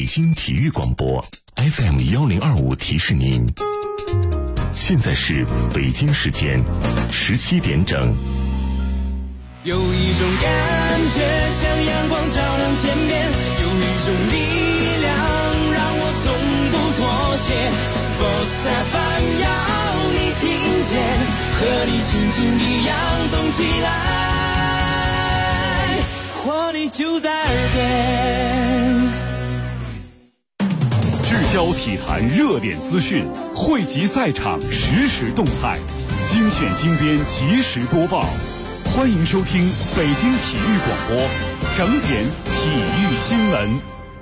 京体育广播 FM1025提示您，现在是北京时间17点整。 有一种感觉像阳光照亮天边，有一种力量让我从不妥协。Sports FM 要你听见，和你心情一样动起来，活力就在耳边。 聚焦体坛热点资讯，汇集赛场实时动态，精选精编及时播报。欢迎收听北京体育广播整点体育新闻。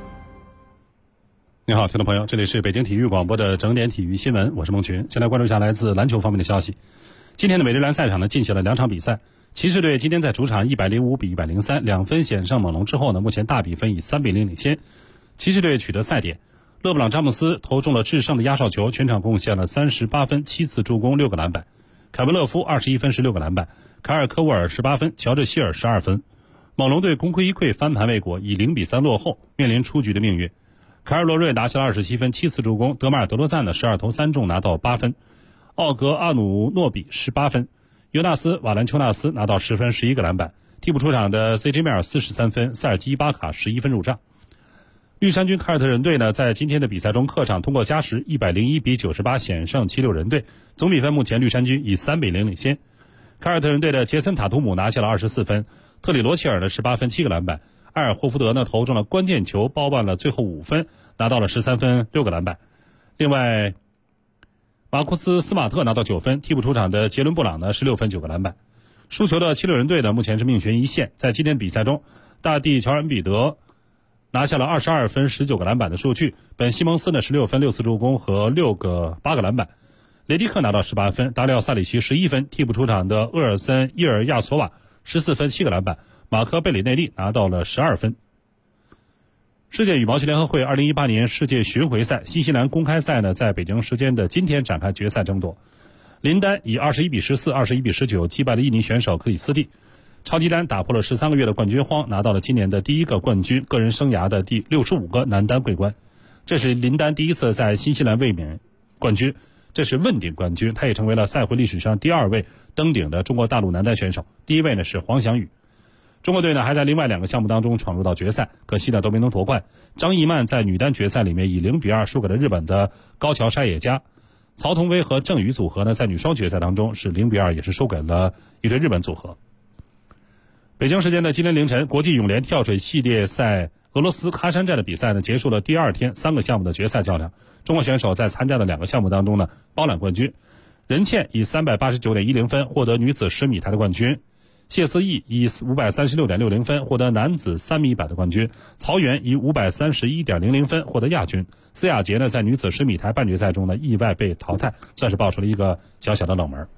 你好，听众朋友，这里是北京体育广播的整点体育新闻，我是孟群。先来关注一下来自篮球方面的消息。今天的美职篮赛场呢进行了2场比赛，骑士队今天在主场105比103，2分险胜猛龙之后呢，目前大比分以3比0领先。骑士队取得赛点，勒布朗詹姆斯投中了制胜的压哨球，全场贡献了38分、7次助攻、6个篮板。凯文勒夫21分16个篮板，凯尔科沃尔18分，乔治希尔12分。猛龙队功亏一篑，翻盘未果，以0比3落后，面临出局的命运。凯尔罗瑞拿下了27分7次助攻，德马尔德罗赞的12投3中拿到8分，奥格阿努诺比18分，尤纳斯瓦兰丘纳斯拿到10分11个篮板。替补出场的 CJ 迈尔43分，塞尔基伊巴卡11分入账。绿衫军凯尔特人队呢，在今天的比赛中客场通过加时101比98险胜76人队，总比分目前绿衫军以3比0领先。凯尔特人队的杰森塔图姆拿下了24分，特里罗切尔的18分7个篮板，埃尔霍福德呢投中了关键球，包办了最后5分，拿到了13分6个篮板。另外马库斯斯马特拿到9分，替补出场的杰伦布朗呢16分9个篮板。输球的76人队呢目前是命悬一线，在今天比赛中，大帝乔恩彼得拿下了22分19个篮板的数据，本西蒙斯呢16分6次助攻和8个篮板。雷迪克拿到18分，达里奥萨里奇11分，替补出场的厄尔森伊尔亚索瓦14分7个篮板，马科贝里内利拿到了12分。世界羽毛球联合会2018年世界巡回赛新西兰公开赛呢，在北京时间的今天展开决赛争夺。林丹以21比14、21比19击败了印尼选手克里斯蒂。超级丹打破了13个月的冠军荒，拿到了今年的第一个冠军，个人生涯的第65个男单桂冠。这是林丹第一次在新西兰卫冕冠军，这是问鼎冠军，他也成为了赛会历史上第2位登顶的中国大陆男单选手，第1位呢是黄翔宇。中国队呢还在另外2个项目当中闯入到决赛，可惜呢都没能夺冠。张怡曼在女单决赛里面以0比2输给了日本的高桥沙野加，曹同薇和郑宇组合呢在女双决赛当中是0比2，也是输给了一对日本组合。北京时间的今天凌晨，国际泳联跳水系列赛俄罗斯喀山站的比赛呢结束了第2天3个项目的决赛较量，中国选手在参加的2个项目当中呢包揽冠军。任茜以 389.10 分获得女子10米台的冠军，谢思义以 536.60 分获得男子3米板的冠军，曹原以 531.00 分获得亚军。司雅洁呢在女子10米台半决赛中呢意外被淘汰，算是爆出了一个小小的冷门。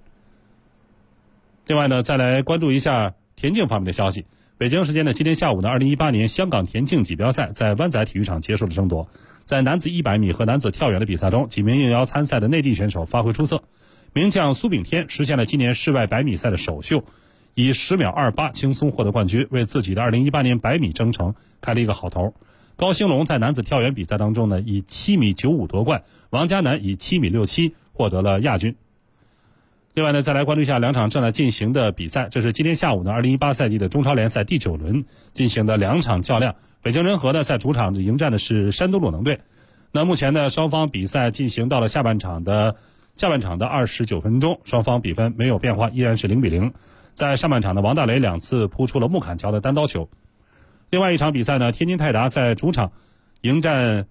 另外呢，再来关注一下田径方面的消息。北京时间的今天下午呢，2018年香港田径锦标赛在湾仔体育场结束了争夺。在男子100米和男子跳远的比赛中，几名应邀参赛的内地选手发挥出色。名将苏炳添实现了今年世外100米赛的首秀，以10秒28轻松获得冠军，为自己的2018年100米征程开了一个好头。高兴龙在男子跳远比赛当中呢，以7米95夺冠，王嘉男以7米67获得了亚军。另外呢，再来关注一下2场正在进行的比赛。这是今天下午呢2018赛季的中超联赛第9轮进行的2场较量。北京人和呢在主场迎战的是山东鲁能队。那目前呢双方比赛进行到了下半场的29分钟，双方比分没有变化，依然是0比0。在上半场的王大雷2次扑出了穆坎乔的单刀球。另外一场比赛呢，天津泰达在主场迎战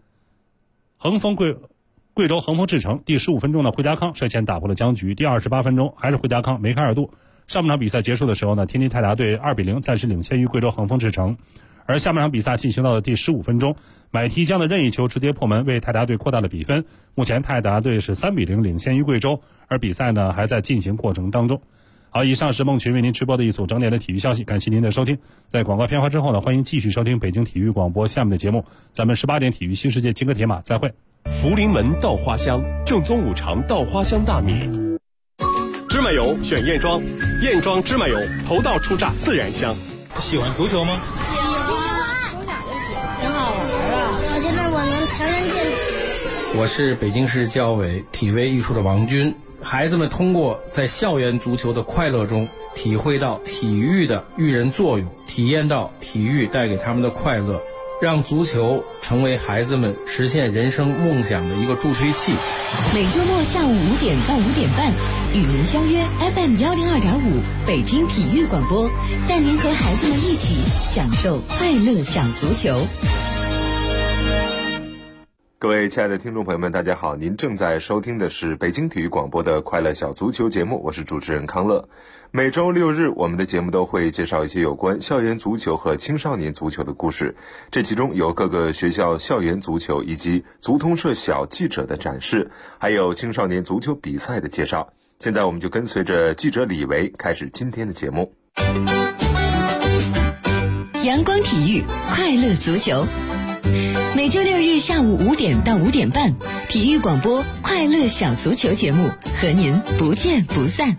贵州恒丰智诚，第15分钟呢，惠家康率先打破了僵局。第28分钟还是惠家康梅开二度。上半场比赛结束的时候呢，天津泰达队2比0暂时领先于贵州恒丰智诚。而下半场比赛进行到了第15分钟，买提江的任意球直接破门，为泰达队扩大了比分。目前泰达队是3比0领先于贵州，而比赛呢还在进行过程当中。好，以上是孟群为您直播的一组整点的体育消息，感谢您的收听。在广告片花之后呢，欢迎继续收听北京体育广播下面的节目。咱们18点体育新世界金戈铁马再会。 福临门稻花香，正宗五常稻花香大米。芝麻油选燕庄，燕庄芝麻油，头道出榨自然香。 喜欢足球吗？ 喜欢，从小就喜欢，挺好玩啊。我觉得强身健体。 我是北京市教委体卫艺术的王军。孩子们通过在校园足球的快乐中，体会到体育的育人作用，体验到体育带给他们的快乐，让足球成为孩子们实现人生梦想的一个助推器。 每周末下午5点到5点半，与您相约 FM102.5北京体育广播，带您和孩子们一起享受快乐小足球。 各位亲爱的听众朋友们，大家好，您正在收听的是北京体育广播的快乐小足球节目，我是主持人康乐。每周6日，我们的节目都会介绍一些有关校园足球和青少年足球的故事，这其中有各个学校校园足球以及足通社小记者的展示，还有青少年足球比赛的介绍。现在我们就跟随着记者李维开始今天的节目。 阳光体育，快乐足球。每周6日下午5点到5点半，体育广播快乐小足球节目和您不见不散。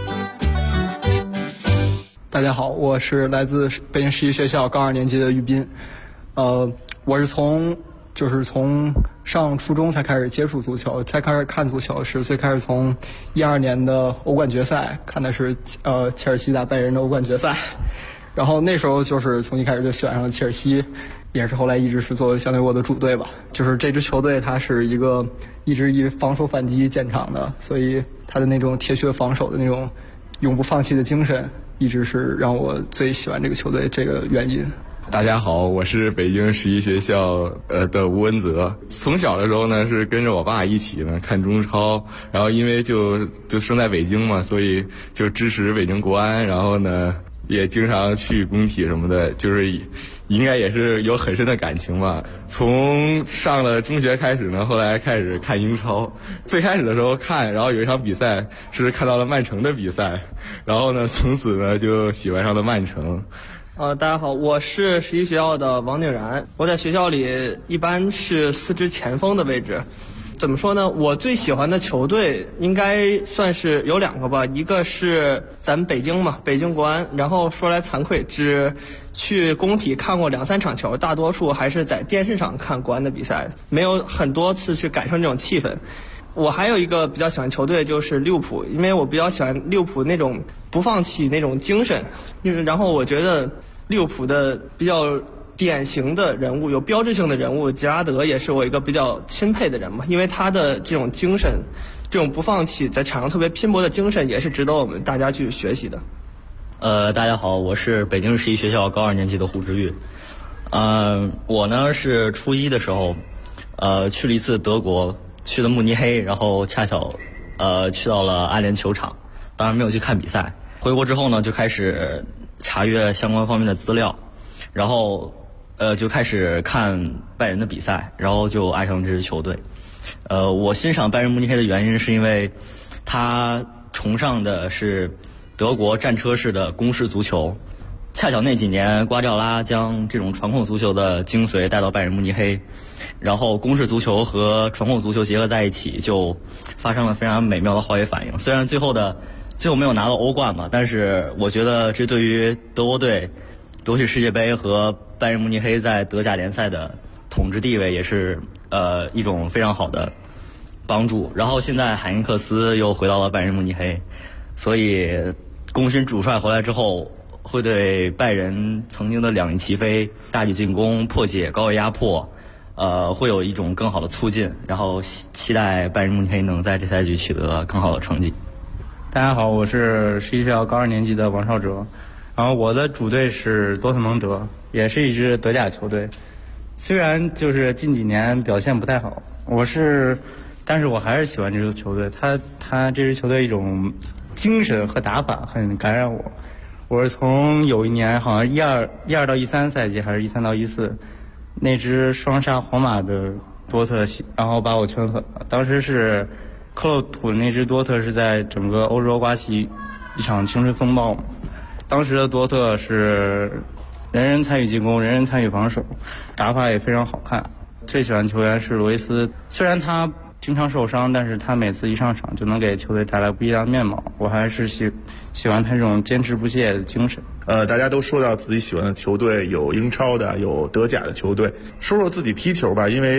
大家好，我是来自北京市一学校高2年级的于斌。我是从上初中才开始接触足球，才开始看足球，是最开始从12年的欧冠决赛看的是切尔西打拜仁的欧冠决赛，然后那时候就是从一开始就喜欢上了切尔西，也是后来一直是作为相对我的主队吧。就是这支球队它是一个一直以防守反击见长的，所以它的那种铁血防守的那种永不放弃的精神，一直是让我最喜欢这个球队这个原因。 大家好，我是北京市一学校的吴文泽。从小的时候呢，是跟着我爸一起呢看中超，然后因为就生在北京嘛，所以就支持北京国安，然后呢也经常去工体什么的，就是应该也是有很深的感情吧。从上了中学开始呢，后来开始看英超。最开始的时候看，然后有一场比赛是看到了曼城的比赛，然后呢从此呢就喜欢上了曼城。 大家好，我是11学校的王景然。我在学校里一般是4支前锋的位置。怎么说呢？我最喜欢的球队应该算是有2个吧，一个是咱们北京嘛，北京国安。然后说来惭愧，只去工体看过2-3场球，大多数还是在电视上看国安的比赛，没有很多次去感受这种气氛。我还有一个比较喜欢球队就是利物浦，因为我比较喜欢利物浦那种不放弃那种精神。然后我觉得利物浦的比较典型的人物，有标志性的人物，杰拉德也是我一个比较钦佩的人嘛，因为他的这种精神，这种不放弃，在场上特别拼搏的精神，也是值得我们大家去学习的。 大家好，我是北京市一学校高2年级的胡志玉。我呢是初1的时候，去了一次德国，去了慕尼黑，然后恰巧去到了阿联球场，当然没有去看比赛。回国之后呢，就开始查阅相关方面的资料，然后就开始看拜仁的比赛，然后就爱上这支球队。我欣赏拜仁慕尼黑的原因是因为他崇尚的是德国战车式的攻势足球，恰巧那几年瓜迪奥拉将这种传控足球的精髓带到拜仁慕尼黑，然后攻势足球和传控足球结合在一起，就发生了非常美妙的化学反应。虽然最后没有拿到欧冠嘛，但是我觉得这对于德国队夺取世界杯和拜仁慕尼黑在德甲联赛的统治地位也是一种非常好的帮助。然后现在海因克斯又回到了拜仁慕尼黑，所以功勋主帅回来之后，会对拜仁曾经的两翼齐飞、大举进攻、破解高位压迫，会有一种更好的促进。然后期待拜仁慕尼黑能在这赛季取得更好的成绩。 大家好，我是11学校高2年级的王少哲，然后我的主队是多特蒙德，也是一支德甲球队。虽然就是近几年表现不太好，但是我还是喜欢这支球队。他这支球队一种精神和打法很感染我。我是从有一年好像12到13赛季，还是13到14，那支双杀皇马的多特，然后把我圈粉了。当时是克洛普那支多特是在整个欧洲刮起一场青春风暴嘛。当时的多特是人人参与进攻，人人参与防守，打法也非常好看。最喜欢球员是罗伊斯，虽然他经常受伤，但是他每次一上场就能给球队带来不一样的面貌。我还是喜欢他这种坚持不懈的精神。 大家都说到自己喜欢的球队，有英超的，有德甲的球队，说说自己踢球吧。因为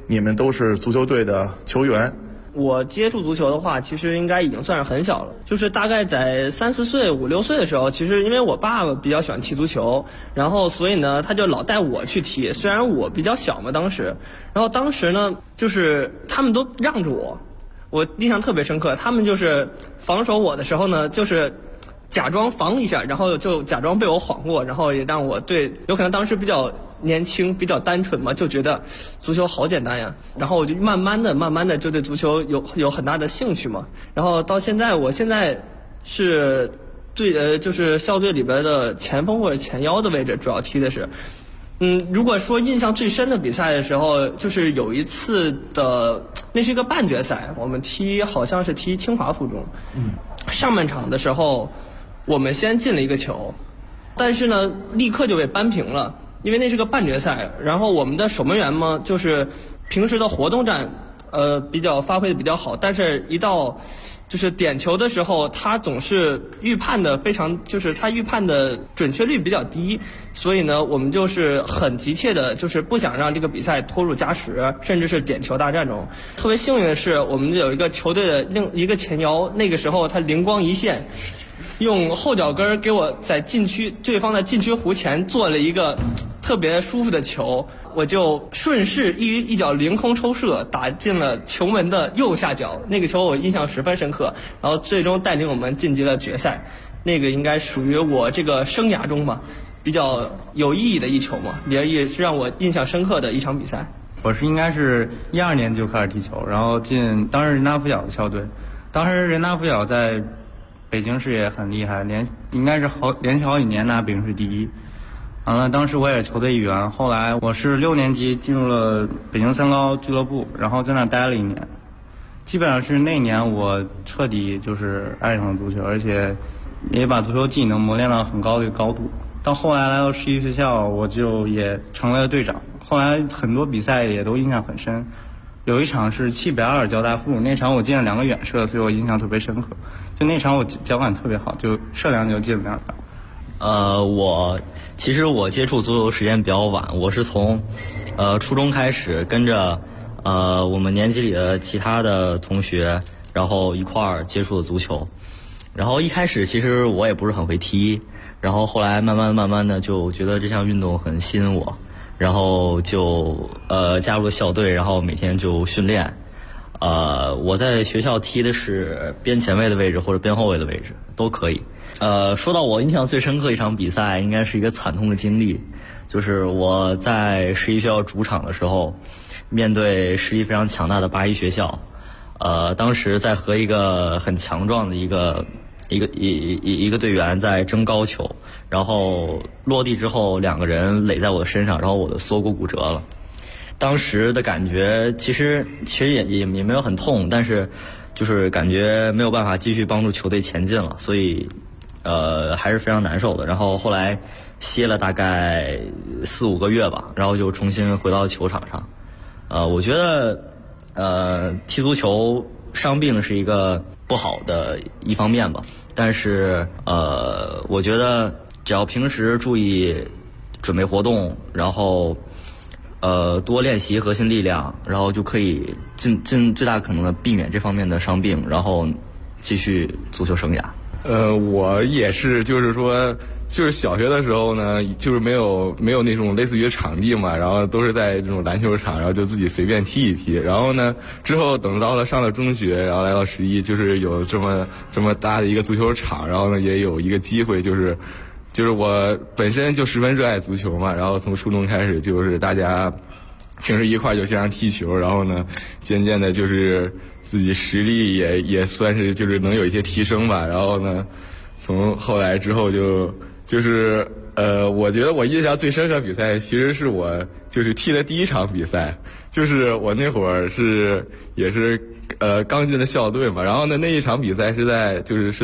你们都是足球队的球员。 我接触足球的话，其实应该已经算是很小了，就是大概在3、4岁、5、6岁的时候，其实因为我爸爸比较喜欢踢足球，然后所以呢，他就老带我去踢。虽然我比较小嘛，当时呢，就是他们都让着我，我印象特别深刻。他们就是防守我的时候呢，就是假装防一下，然后就假装被我晃过，然后也让我对，有可能当时比较年轻比较单纯嘛，就觉得足球好简单呀，然后我就慢慢的就对足球有很大的兴趣嘛，然后到现在，我现在是就是校队里边的前锋或者前腰的位置，主要踢的是。如果说印象最深的比赛的时候，就是有一次的，那是一个半决赛，我们好像是踢清华附中。上半场的时候，我们先进了一个球，但是呢，立刻就被扳平了，因为那是个半决赛。然后我们的守门员嘛，就是平时的活动战，比较发挥的比较好，但是一到就是点球的时候，他总是预判的非常，就是他预判的准确率比较低，所以呢，我们就是很急切的，就是不想让这个比赛拖入加时，甚至是点球大战中。特别幸运的是，我们有一个球队的另一个前腰，那个时候他灵光一现，用后脚跟给我在对方的禁区弧前做了一个特别舒服的球，我就顺势一脚凌空抽射，打进了球门的右下角。那个球我印象十分深刻，然后最终带领我们晋级了决赛。那个应该属于我这个生涯中嘛比较有意义的一球嘛，也是让我印象深刻的一场比赛。 我应该是12年就开始踢球，然后进当时人大附小的校队。当时人大附小在北京市也很厉害，应该是连续好几年拿北京市第一。完了，当时我也是球队一员。后来我是6年级进入了北京三高俱乐部，然后在那待了1年。基本上是那年我彻底就是爱上了足球，而且也把足球技能磨练到很高的一个高度。到后来来到11学校，我就也成了队长。后来很多比赛也都印象很深。有一场是7-2交大附中，那场我进了2个远射，所以我印象特别深刻。就那场我脚感特别好，就射2球进了2个。 其实我接触足球时间比较晚，我是从初中开始跟着我们年级里的其他的同学，然后一块儿接触的足球。然后一开始其实我也不是很会踢，然后后来慢慢的就觉得这项运动很吸引我，然后就加入了校队，然后每天就训练。我在学校踢的是边前卫的位置或者边后卫的位置都可以。说到我印象最深刻一场比赛，应该是一个惨痛的经历，就是我在11学校主场的时候，面对实力非常强大的81学校，当时在和一个很强壮的一个队员在争高球，然后落地之后2个人垒在我的身上，然后我的锁骨骨折了。当时的感觉其实也没有很痛，但是就是感觉没有办法继续帮助球队前进了，所以还是非常难受的。然后后来歇了大概4、5个月吧，然后就重新回到球场上。我觉得踢足球伤病是一个不好的一方面吧，但是我觉得只要平时注意准备活动，然后多练习核心力量，然后就可以尽最大可能的避免这方面的伤病，然后继续足球生涯。 我也是，就是说，就是小学的时候呢，就是没有那种类似于场地嘛，然后都是在这种篮球场，然后就自己随便踢一踢。然后呢，之后等到了上了中学，然后来到11，就是有这么大的一个足球场，然后呢，也有一个机会，就是我本身就十分热爱足球嘛，然后从初中开始就是大家平时一块就经常踢球，然后呢，渐渐的就是自己实力也算是就是能有一些提升吧。然后呢，从后来之后就是我觉得我印象最深刻比赛其实是我就是踢的第一场比赛，就是我那会儿也是刚进了校队嘛，然后呢那一场比赛是在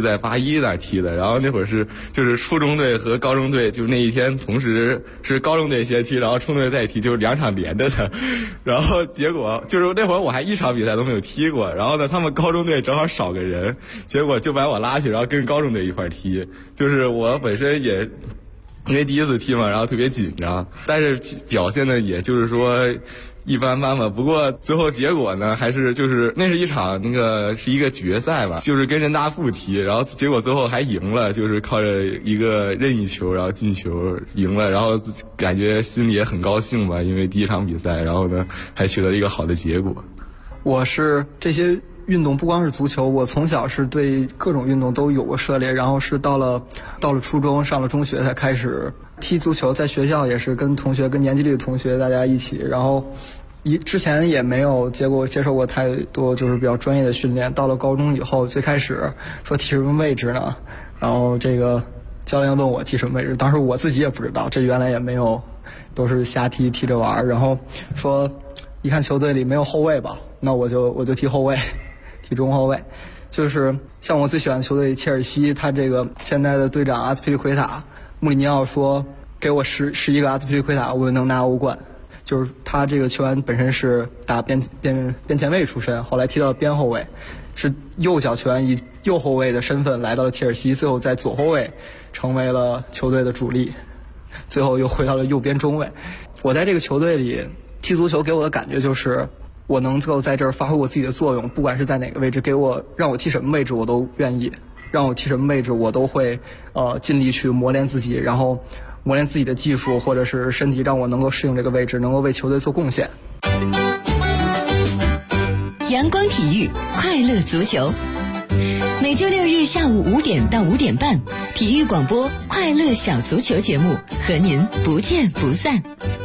81那儿踢的，然后那会儿就是初中队和高中队就是那一天同时是高中队先踢，然后初中队再踢，就是2场连着的。然后结果就是那会儿我还1场比赛都没有踢过，然后呢他们高中队正好少个人，结果就把我拉去，然后跟高中队一块踢。就是我本身因为第一次踢嘛，然后特别紧张，但是表现的也就是说一般般吧。不过最后结果呢，还是就是那是一场是一个决赛吧，就是跟人大附踢，然后结果最后还赢了，就是靠着一个任意球然后进球赢了，然后感觉心里也很高兴吧，因为第一场比赛，然后呢还取得了一个好的结果。 我是这些运动不光是足球，我从小是对各种运动都有过涉猎，然后是到了初中上了中学才开始踢足球，在学校也是跟年级里的同学大家一起，然后之前也没有接受过太多就是比较专业的训练。到了高中以后，最开始说踢什么位置呢，然后这个教练问我踢什么位置，当时我自己也不知道，这原来也没有，都是瞎踢着玩。然后说一看球队里没有后卫吧，那我就踢后卫，踢中后卫。就是像我最喜欢的球队切尔西，他这个现在的队长阿斯皮利奎塔，穆里尼奥说给我11个阿斯皮利奎塔，我就能拿欧冠。就是他这个球员本身是打边前卫出身，后来踢到了边后卫，是右脚球员，以右后卫的身份来到了切尔西，最后在左后卫成为了球队的主力，最后又回到了右边中卫。我在这个球队里踢足球，给我的感觉就是我能够在这儿发挥我自己的作用，不管是在哪个位置，让我踢什么位置我都愿意，让我踢什么位置我都会尽力去磨练自己，然后磨练自己的技术或者是身体，让我能够适应这个位置，能够为球队做贡献。 阳光体育，快乐足球。每周六日下午5点到5点半，体育广播快乐小足球节目和您不见不散。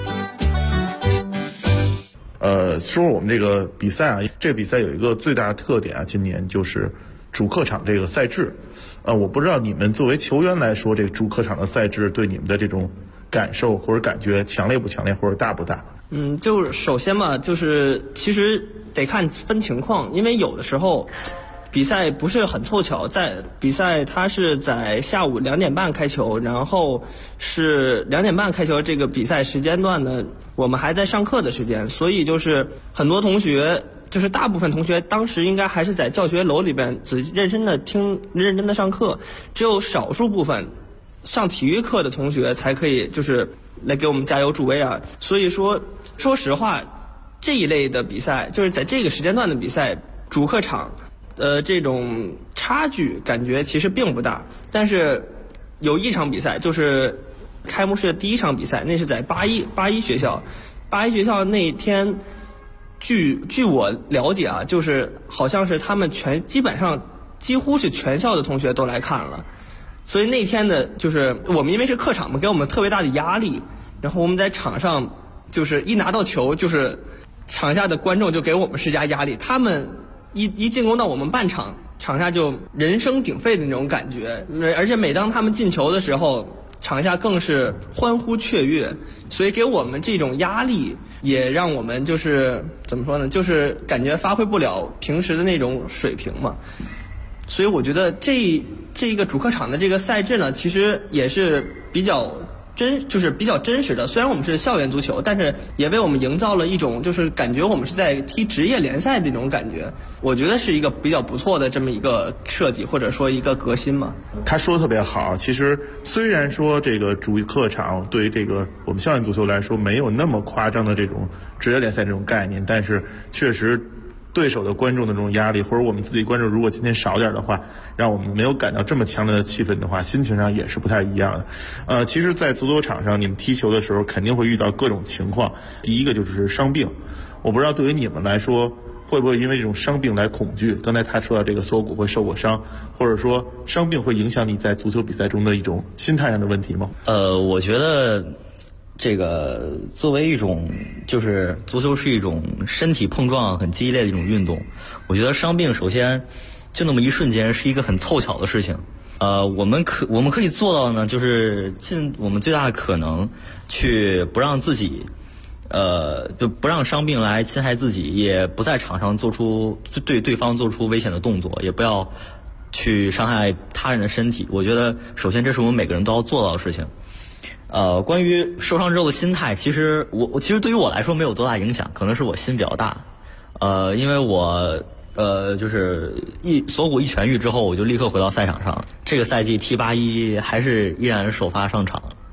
说我们这个比赛啊，这个比赛有一个最大的特点啊，今年就是主客场这个赛制。我不知道你们作为球员来说，这个主客场的赛制对你们的这种感受或者感觉强烈不强烈，或者大不大？ 就是首先嘛，就是其实得看分情况，因为有的时候比赛不是很凑巧，在比赛它是在下午2点半开球，然后是2点半开球，这个比赛时间段呢，我们还在上课的时间，所以就是很多同学，就是大部分同学当时应该还是在教学楼里边认真的上课，只有少数部分上体育课的同学才可以就是来给我们加油助威啊。所以说实话，这一类的比赛就是在这个时间段的比赛，主客场这种差距感觉其实并不大。但是有一场比赛，就是开幕式的第一场比赛，那是在八一学校那天，据我了解啊，就是好像是他们基本上几乎是全校的同学都来看了，所以那天的就是我们因为是客场嘛，给我们特别大的压力，然后我们在场上就是一拿到球，就是场下的观众就给我们施加压力，他们一进攻到我们半场，场下就人声鼎沸的那种感觉，而且每当他们进球的时候，场下更是欢呼雀跃，所以给我们这种压力，也让我们就是怎么说呢，就是感觉发挥不了平时的那种水平嘛。所以我觉得这一个主客场的这个赛制呢，其实也是比较真实的。虽然我们是校园足球，但是也为我们营造了一种就是感觉我们是在踢职业联赛的那种感觉。我觉得是一个比较不错的这么一个设计，或者说一个革新嘛。 他说的特别好，其实虽然说这个主客场对于这个我们校园足球来说没有那么夸张的这种职业联赛这种概念，但是确实对手的观众的这种压力，或者我们自己观众如果今天少点的话，让我们没有感到这么强烈的气氛的话，心情上也是不太一样的。其实在足球场上你们踢球的时候肯定会遇到各种情况，第一个就是伤病。我不知道对于你们来说会不会因为这种伤病来恐惧，刚才他说到这个锁骨会受过伤，或者说伤病会影响你在足球比赛中的一种心态上的问题吗？ 我觉得这个作为一种就是足球是一种身体碰撞很激烈的一种运动，我觉得伤病首先就那么一瞬间是一个很凑巧的事情。我们可以做到呢，就是尽我们最大的可能去不让自己就不让伤病来侵害自己，也不在场上对对方做出危险的动作，也不要去伤害他人的身体。我觉得首先这是我们每个人都要做到的事情。关于受伤之后的心态，其实对于我来说没有多大影响，可能是我心比较大。因为我就是锁骨一痊愈之后，我就立刻回到赛场上。这个赛季踢81还是依然首发上场，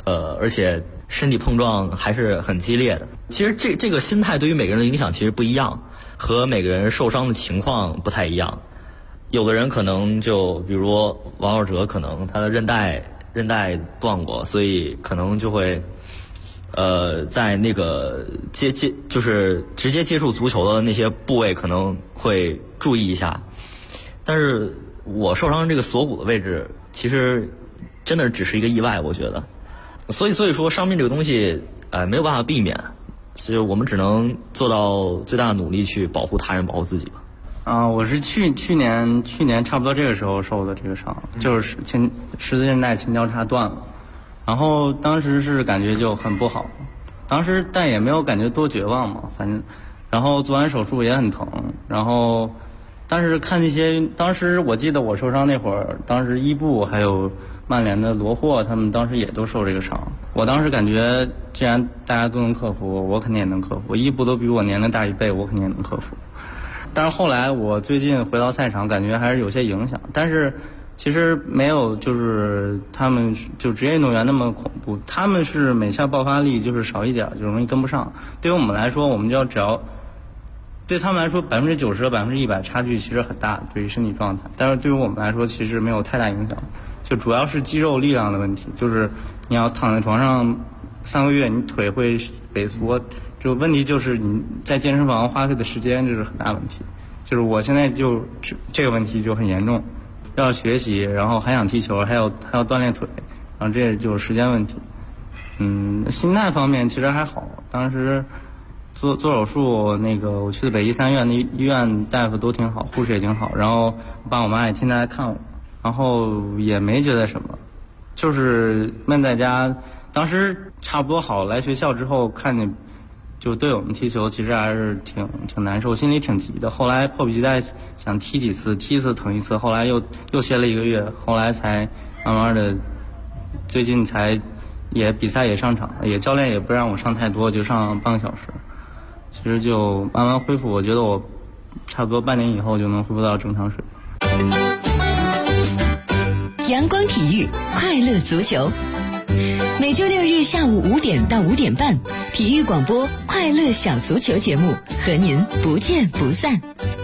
而且身体碰撞还是很激烈的。其实这个心态对于每个人的影响其实不一样，和每个人受伤的情况不太一样。有的人可能就比如王浩哲，可能他的韧带断过，所以可能就会在那个就是直接接触足球的那些部位可能会注意一下。但是我受伤这个锁骨的位置，其实真的只是一个意外，我觉得。所以说伤病这个东西，没有办法避免，所以我们只能做到最大的努力去保护他人，保护自己吧。 我是去年差不多这个时候受的这个伤，就是十字韧带前交叉断了，然后当时是感觉就很不好，当时但也没有感觉多绝望嘛，反正，然后做完手术也很疼，然后当时看那些，当时我记得我受伤那会儿，当时伊布还有曼联的罗霍他们当时也都受这个伤，我当时感觉既然大家都能克服，我肯定也能克服，伊布都比我年龄大1倍，我肯定也能克服。但是后来我最近回到赛场，感觉还是有些影响，但是其实没有就是他们就职业运动员那么恐怖，他们是每下爆发力就是少一点就容易跟不上，对于我们来说，我们就只要对他们来说90%和100%差距其实很大，对于身体状态，但是对于我们来说其实没有太大影响，就主要是肌肉力量的问题，就是你要躺在床上3个月，你腿会萎缩，就问题就是你在健身房花费的时间就是很大问题，就是我现在就这个问题就很严重，要学习，然后还想踢球，还要锻炼腿，然后这就是时间问题。心态方面其实还好，当时做手术，那个我去的北医3院，那医院大夫都挺好，护士也挺好，然后我爸我妈也天天来看我，然后也没觉得什么，就是闷在家。当时差不多好，来学校之后看见就队友们踢球，其实还是挺难受，心里挺急的。后来迫不及待想踢几次，踢一次疼一次，后来又歇了1个月，后来才慢慢的，最近才也比赛也上场，也教练也不让我上太多，就上半个小时。其实就慢慢恢复，我觉得我差不多半年以后就能恢复到正常水平。 阳光体育，快乐足球。每周6日下午5点到5点半，体育广播快乐小足球节目和您不见不散。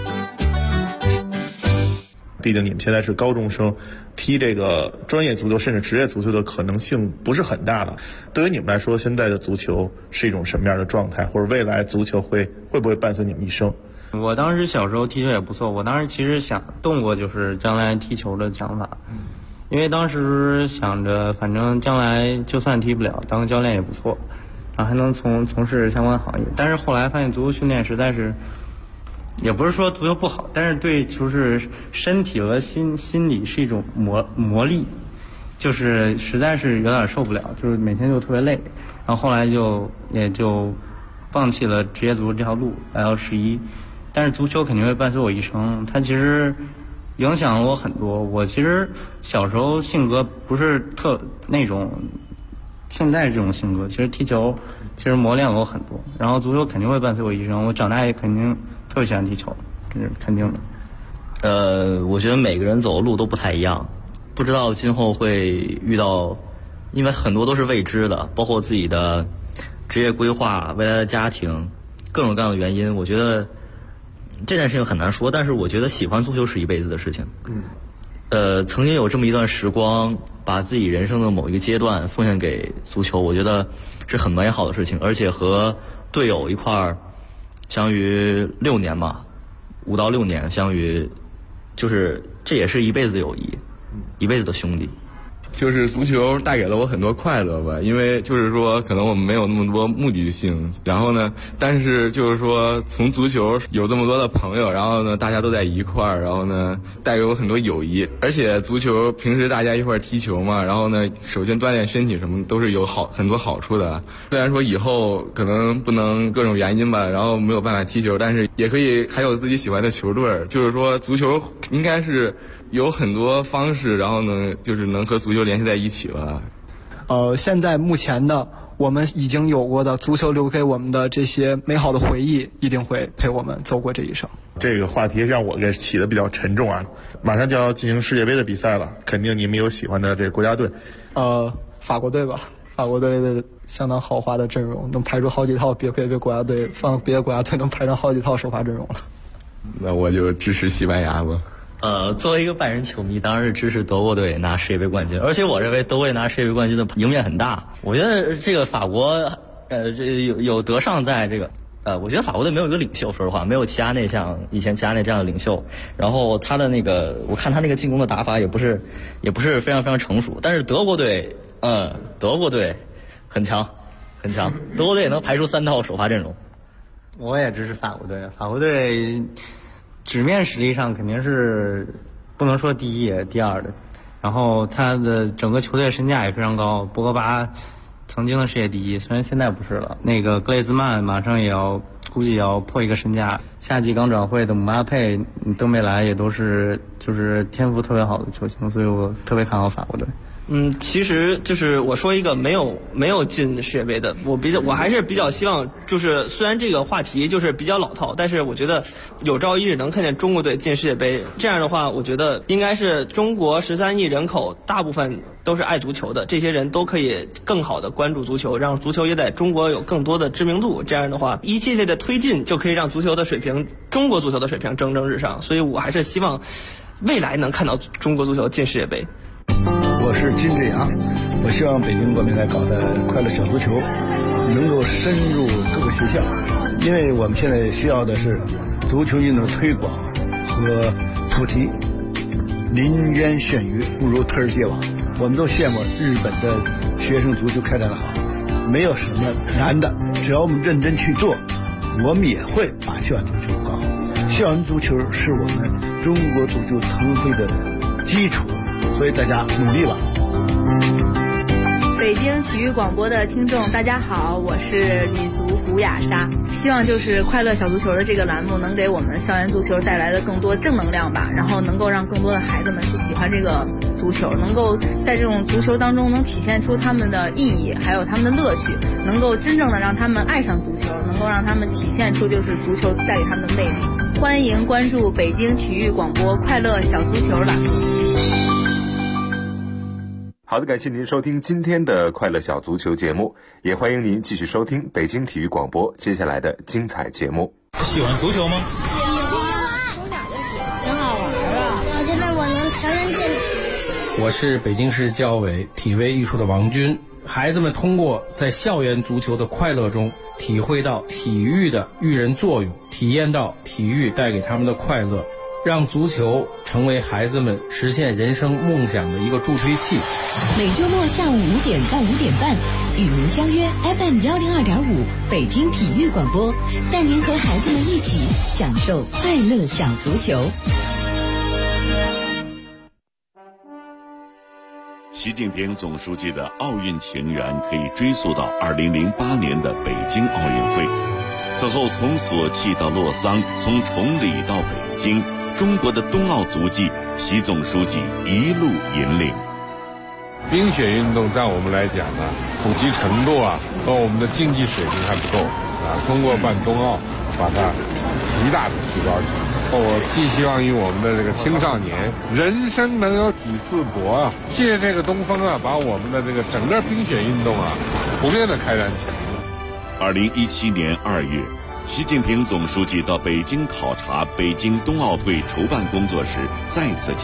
毕竟你们现在是高中生，踢这个专业足球甚至职业足球的可能性不是很大了。对于你们来说，现在的足球是一种什么样的状态，或者未来足球会不会伴随你们一生？ 我当时小时候踢球也不错，我当时其实想动过就是将来踢球的想法，因为当时想着反正将来就算踢不了，当个教练也不错，然后还能从事相关行业。但是后来发现足球训练实在是，也不是说足球不好，但是对就是身体和心理是一种磨砺，就是实在是有点受不了，就是每天就特别累。然后后来也就放弃了职业足球这条路，来到11。但是足球肯定会伴随我一生，它其实影响了我很多。我其实小时候性格不是特那种现在这种性格，其实踢球其实磨练了我很多，然后足球肯定会伴随我一生，我长大也肯定特别喜欢踢球，这是肯定的。我觉得每个人走的路都不太一样，不知道今后会遇到，因为很多都是未知的，包括自己的职业规划、未来的家庭，各种各样的原因。我觉得这件事情很难说，但是我觉得喜欢足球是一辈子的事情。曾经有这么一段时光，把自己人生的某一个阶段奉献给足球，我觉得是很美好的事情，而且和队友一块儿相于6年嘛，5到6年相于，就是这也是一辈子的友谊，一辈子的兄弟。 就是足球带给了我很多快乐吧，因为就是说可能我们没有那么多目的性，然后呢，但是就是说从足球有这么多的朋友，然后呢大家都在一块儿，然后呢带给我很多友谊，而且足球平时大家一块儿踢球嘛，然后呢首先锻炼身体什么都是有很多好处的。虽然说以后可能不能各种原因吧，然后没有办法踢球，但是也可以还有自己喜欢的球队，就是说足球应该是有很多方式，然后呢就是能和足球联系在一起了。 现在目前的我们已经有过的足球留给我们的这些美好的回忆，一定会陪我们走过这一生。 这个话题让我给起得比较沉重啊！马上就要进行世界杯的比赛了，肯定你们有喜欢的这个国家队。 法国队吧。 法国队的相当豪华的阵容，能排出好几套别国家队，放别的国家队能排上好几套首发阵容了。 那我就支持西班牙吧。 作为一个拜仁球迷，当然是支持德国队拿世界杯冠军，而且我认为德国队拿世界杯冠军的赢面很大。我觉得这个法国，这有德尚在这个，我觉得法国队没有一个领袖，说实话，没有齐达内像以前齐达内这样的领袖。然后他的那个，我看他那个进攻的打法也不是非常非常成熟。但是德国队很强，德国队也能排出3套首发阵容。 我也支持法国队，法国队纸面实力上肯定是不能说第一也是第二的，然后他的整个球队身价也非常高，博格巴曾经的世界第一，虽然现在不是了。那个格列兹曼马上估计也要破一个身价，夏季刚转会的姆巴佩、登贝莱也都是就是天赋特别好的球星，所以我特别看好法国队。 其实就是我说一个没有进世界杯的，我还是比较希望，就是虽然这个话题就是比较老套，但是我觉得有朝一日能看见中国队进世界杯。这样的话，我觉得应该是中国13亿人口大部分都是爱足球的，这些人都可以更好的关注足球，让足球也在中国有更多的知名度。这样的话，一系列的推进就可以让足球的水平，中国足球的水平蒸蒸日上。所以我还是希望未来能看到中国足球进世界杯。 我是金志阳，我希望北京国民来搞的快乐小足球能够深入各个学校，因为我们现在需要的是足球运动推广和普及。林渊羡鱼不如特尔接网，我们都羡慕日本的学生足球开展的好，没有什么难的，只要我们认真去做，我们也会把校园足球搞好。校园足球是我们中国足球腾飞的基础，所以大家努力吧。 北京体育广播的听众大家好，我是女足古雅莎，希望就是快乐小足球的这个栏目能给我们校园足球带来的更多正能量吧，然后能够让更多的孩子们去喜欢这个足球，能够在这种足球当中能体现出他们的意义还有他们的乐趣，能够真正的让他们爱上足球，能够让他们体现出就是足球带给他们的魅力。欢迎关注北京体育广播快乐小足球栏目。 好的，感谢您收听今天的快乐小足球节目，也欢迎您继续收听北京体育广播接下来的精彩节目。 喜欢足球吗？ 喜欢，从哪就喜欢，挺好玩啊！我觉得我能强身健体。 我是北京市教委体卫艺术的王军，孩子们通过在校园足球的快乐中体会到体育的育人作用，体验到体育带给他们的快乐，让足球成为孩子们实现人生梦想的一个助推器。 每周末下午5点到5点半，与您相约 FM102.5北京体育广播，带您和孩子们一起享受快乐小足球。 习近平总书记的奥运情缘可以追溯到2008年的北京奥运会，此后从索契到洛桑，从崇礼到北京，中国的冬奥足迹，习总书记一路引领。 冰雪运动在我们来讲呢，普及程度和我们的竞技水平还不够通过办冬奥，把它极大的提高起来。我寄希望于我们的这个青少年，人生能有几次搏借这个东风把我们的这个整个冰雪运动普遍的开展起来。 2017年2月，习近平总书记到北京考察北京冬奥会筹办工作时，再次